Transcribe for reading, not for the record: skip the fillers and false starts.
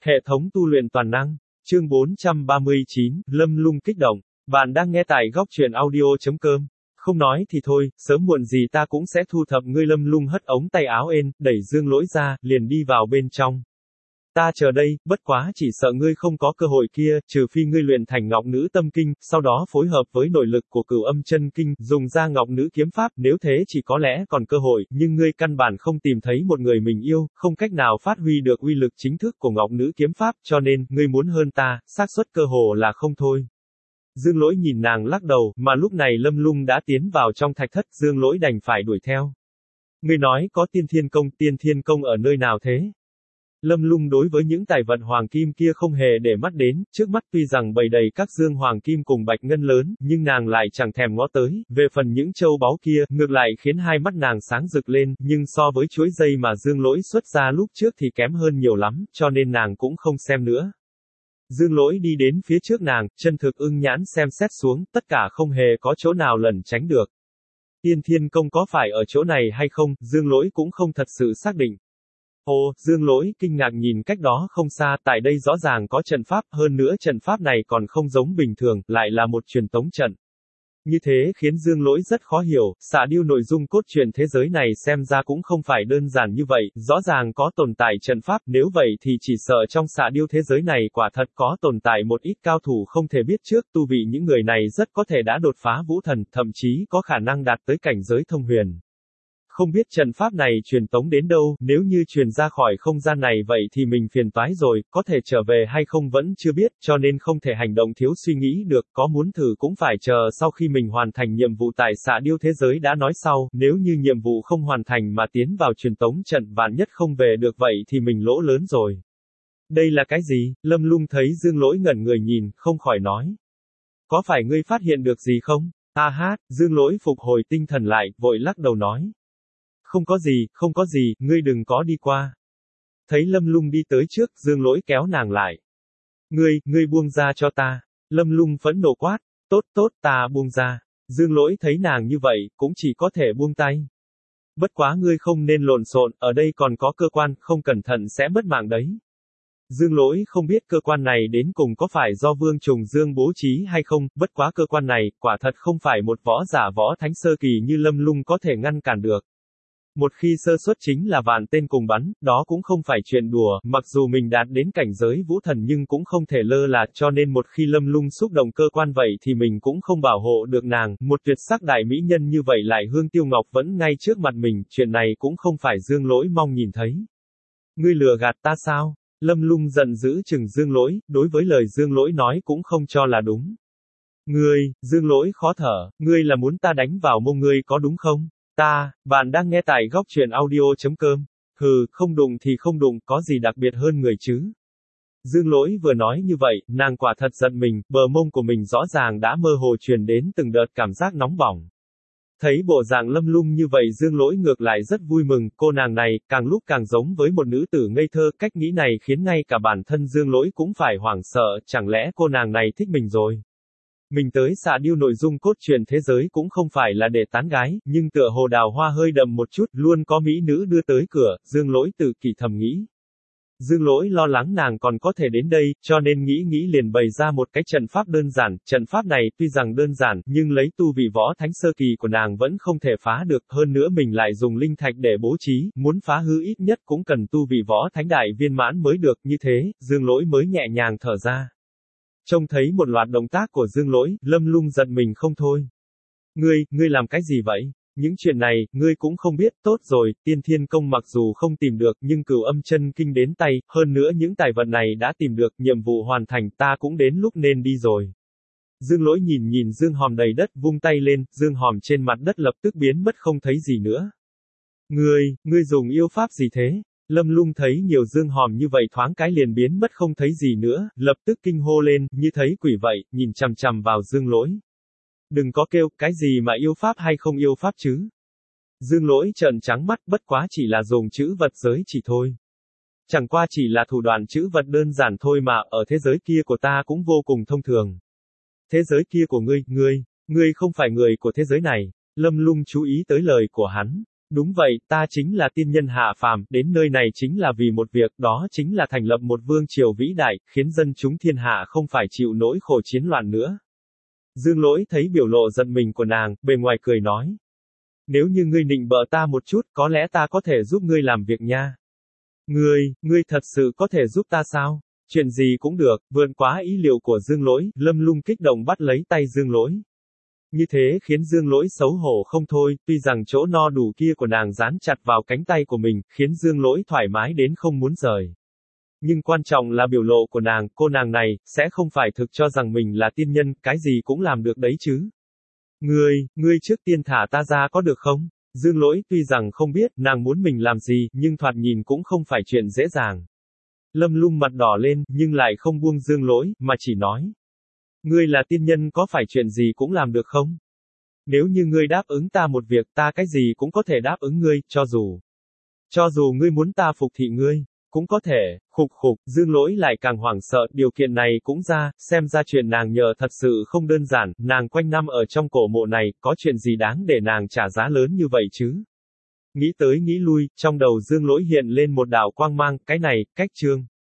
Hệ thống tu luyện toàn năng. Chương 439, Lâm Lung kích động. Bạn đang nghe tại góc truyện audio.com. Không nói thì thôi, sớm muộn gì ta cũng sẽ thu thập ngươi. Lâm Lung hất ống tay áo ên, đẩy Dương Lỗi ra, liền đi vào bên trong. Ta chờ đây, bất quá chỉ sợ ngươi không có cơ hội kia, trừ phi ngươi luyện thành Ngọc Nữ Tâm Kinh, sau đó phối hợp với nội lực của Cửu Âm Chân Kinh, dùng ra Ngọc Nữ Kiếm Pháp, nếu thế chỉ có lẽ còn cơ hội, nhưng ngươi căn bản không tìm thấy một người mình yêu, không cách nào phát huy được uy lực chính thức của Ngọc Nữ Kiếm Pháp, cho nên, ngươi muốn hơn ta, xác suất cơ hồ là không thôi. Dương Lỗi nhìn nàng lắc đầu, mà lúc này Lâm Lung đã tiến vào trong thạch thất, Dương Lỗi đành phải đuổi theo. Ngươi nói có Tiên Thiên Công ở nơi nào thế? Lâm Lung đối với những tài vật hoàng kim kia không hề để mắt đến, trước mắt tuy rằng bày đầy các dương hoàng kim cùng bạch ngân lớn, nhưng nàng lại chẳng thèm ngó tới, về phần những châu báu kia, ngược lại khiến hai mắt nàng sáng rực lên, nhưng so với chuỗi dây mà Dương Lỗi xuất ra lúc trước thì kém hơn nhiều lắm, cho nên nàng cũng không xem nữa. Dương Lỗi đi đến phía trước nàng, chân thực ưng nhãn xem xét xuống, tất cả không hề có chỗ nào lẩn tránh được. Tiên Thiên Công có phải ở chỗ này hay không, Dương Lỗi cũng không thật sự xác định. Ồ, Dương Lỗi kinh ngạc nhìn cách đó không xa, tại đây rõ ràng có trận pháp, hơn nữa trận pháp này còn không giống bình thường, lại là một truyền tống trận. Như thế khiến Dương Lỗi rất khó hiểu, Xạ Điêu nội dung cốt truyện thế giới này xem ra cũng không phải đơn giản như vậy, rõ ràng có tồn tại trận pháp, nếu vậy thì chỉ sợ trong Xạ Điêu thế giới này quả thật có tồn tại một ít cao thủ không thể biết trước, tu vị những người này rất có thể đã đột phá vũ thần, thậm chí có khả năng đạt tới cảnh giới thông huyền. Không biết trận pháp này truyền tống đến đâu, nếu như truyền ra khỏi không gian này vậy thì mình phiền toái rồi, có thể trở về hay không vẫn chưa biết, cho nên không thể hành động thiếu suy nghĩ được, có muốn thử cũng phải chờ sau khi mình hoàn thành nhiệm vụ tại Xạ Điêu thế giới đã nói sau, nếu như nhiệm vụ không hoàn thành mà tiến vào truyền tống trận vạn nhất không về được vậy thì mình lỗ lớn rồi. Đây là cái gì? Lâm Lung thấy Dương Lỗi ngẩn người nhìn, không khỏi nói. Có phải ngươi phát hiện được gì không? Dương Lỗi phục hồi tinh thần lại, vội lắc đầu nói. Không có gì, ngươi đừng có đi qua. Thấy Lâm Lung đi tới trước, Dương Lỗi kéo nàng lại. Ngươi buông ra cho ta. Lâm Lung phẫn nộ quát. Tốt, ta buông ra. Dương Lỗi thấy nàng như vậy, cũng chỉ có thể buông tay. Bất quá ngươi không nên lộn xộn, ở đây còn có cơ quan, không cẩn thận sẽ mất mạng đấy. Dương Lỗi không biết cơ quan này đến cùng có phải do Vương Trùng Dương bố trí hay không, bất quá cơ quan này, quả thật không phải một võ giả võ thánh sơ kỳ như Lâm Lung có thể ngăn cản được. Một khi sơ suất chính là vạn tên cùng bắn, đó cũng không phải chuyện đùa, mặc dù mình đạt đến cảnh giới vũ thần nhưng cũng không thể lơ là, cho nên một khi Lâm Lung xúc động cơ quan vậy thì mình cũng không bảo hộ được nàng, một tuyệt sắc đại mỹ nhân như vậy lại Hương Tiêu Ngọc vẫn ngay trước mặt mình, chuyện này cũng không phải Dương Lỗi mong nhìn thấy. Ngươi lừa gạt ta sao? Lâm Lung giận dữ chừng Dương Lỗi, đối với lời Dương Lỗi nói cũng không cho là đúng. Dương Lỗi khó thở, ngươi là muốn ta đánh vào mông ngươi có đúng không? Bạn đang nghe tại góc truyện audio.com. Hừ, không đụng thì không đụng, có gì đặc biệt hơn người chứ? Dương Lỗi vừa nói như vậy, nàng quả thật giận mình, bờ mông của mình rõ ràng đã mơ hồ truyền đến từng đợt cảm giác nóng bỏng. Thấy bộ dạng Lâm Lung như vậy Dương Lỗi ngược lại rất vui mừng, cô nàng này, càng lúc càng giống với một nữ tử ngây thơ, cách nghĩ này khiến ngay cả bản thân Dương Lỗi cũng phải hoảng sợ, chẳng lẽ cô nàng này thích mình rồi? Mình tới Xạ Điêu nội dung cốt truyện thế giới cũng không phải là để tán gái, nhưng tựa hồ đào hoa hơi đậm một chút, luôn có mỹ nữ đưa tới cửa, Dương Lỗi tự kỷ thầm nghĩ. Dương Lỗi lo lắng nàng còn có thể đến đây, cho nên nghĩ liền bày ra một cái trận pháp đơn giản, trận pháp này tuy rằng đơn giản, nhưng lấy tu vị võ thánh sơ kỳ của nàng vẫn không thể phá được, hơn nữa mình lại dùng linh thạch để bố trí, muốn phá hư ít nhất cũng cần tu vị võ thánh đại viên mãn mới được, như thế, Dương Lỗi mới nhẹ nhàng thở ra. Trông thấy một loạt động tác của Dương Lỗi, Lâm Lung giận mình không thôi. Ngươi làm cái gì vậy? Những chuyện này, ngươi cũng không biết, tốt rồi, Tiên Thiên Công mặc dù không tìm được, nhưng Cửu Âm Chân Kinh đến tay, hơn nữa những tài vật này đã tìm được, nhiệm vụ hoàn thành, ta cũng đến lúc nên đi rồi. Dương Lỗi nhìn dương hòm đầy đất, vung tay lên, dương hòm trên mặt đất lập tức biến mất không thấy gì nữa. Ngươi dùng yêu pháp gì thế? Lâm Lung thấy nhiều dương hòm như vậy thoáng cái liền biến mất không thấy gì nữa, lập tức kinh hô lên, như thấy quỷ vậy, nhìn chằm chằm vào Dương Lỗi. Đừng có kêu, cái gì mà yêu pháp hay không yêu pháp chứ? Dương Lỗi trợn trắng mắt, bất quá chỉ là dùng chữ vật giới chỉ thôi. Chẳng qua chỉ là thủ đoạn chữ vật đơn giản thôi mà, ở thế giới kia của ta cũng vô cùng thông thường. Thế giới kia của ngươi không phải người của thế giới này. Lâm Lung chú ý tới lời của hắn. Đúng vậy, ta chính là tiên nhân hạ phàm, đến nơi này chính là vì một việc, đó chính là thành lập một vương triều vĩ đại, khiến dân chúng thiên hạ không phải chịu nỗi khổ chiến loạn nữa. Dương Lỗi thấy biểu lộ giận mình của nàng, bề ngoài cười nói. Nếu như ngươi nịnh bợ ta một chút, có lẽ ta có thể giúp ngươi làm việc nha. Ngươi thật sự có thể giúp ta sao? Chuyện gì cũng được, vượt quá ý liệu của Dương Lỗi, Lâm Lung kích động bắt lấy tay Dương Lỗi. Như thế khiến Dương Lỗi xấu hổ không thôi, tuy rằng chỗ no đủ kia của nàng dán chặt vào cánh tay của mình, khiến Dương Lỗi thoải mái đến không muốn rời. Nhưng quan trọng là biểu lộ của nàng, cô nàng này, sẽ không phải thực cho rằng mình là tiên nhân, cái gì cũng làm được đấy chứ. Ngươi trước tiên thả ta ra có được không? Dương Lỗi tuy rằng không biết, nàng muốn mình làm gì, nhưng thoạt nhìn cũng không phải chuyện dễ dàng. Lâm Lung mặt đỏ lên, nhưng lại không buông Dương Lỗi, mà chỉ nói. Ngươi là tiên nhân có phải chuyện gì cũng làm được không? Nếu như ngươi đáp ứng ta một việc, ta cái gì cũng có thể đáp ứng ngươi, cho dù ngươi muốn ta phục thị ngươi, cũng có thể. Khục, Dương Lỗi lại càng hoảng sợ, điều kiện này cũng ra, xem ra chuyện nàng nhờ thật sự không đơn giản, nàng quanh năm ở trong cổ mộ này, có chuyện gì đáng để nàng trả giá lớn như vậy chứ? Nghĩ tới nghĩ lui, trong đầu Dương Lỗi hiện lên một đạo quang mang, cái này, cách chương.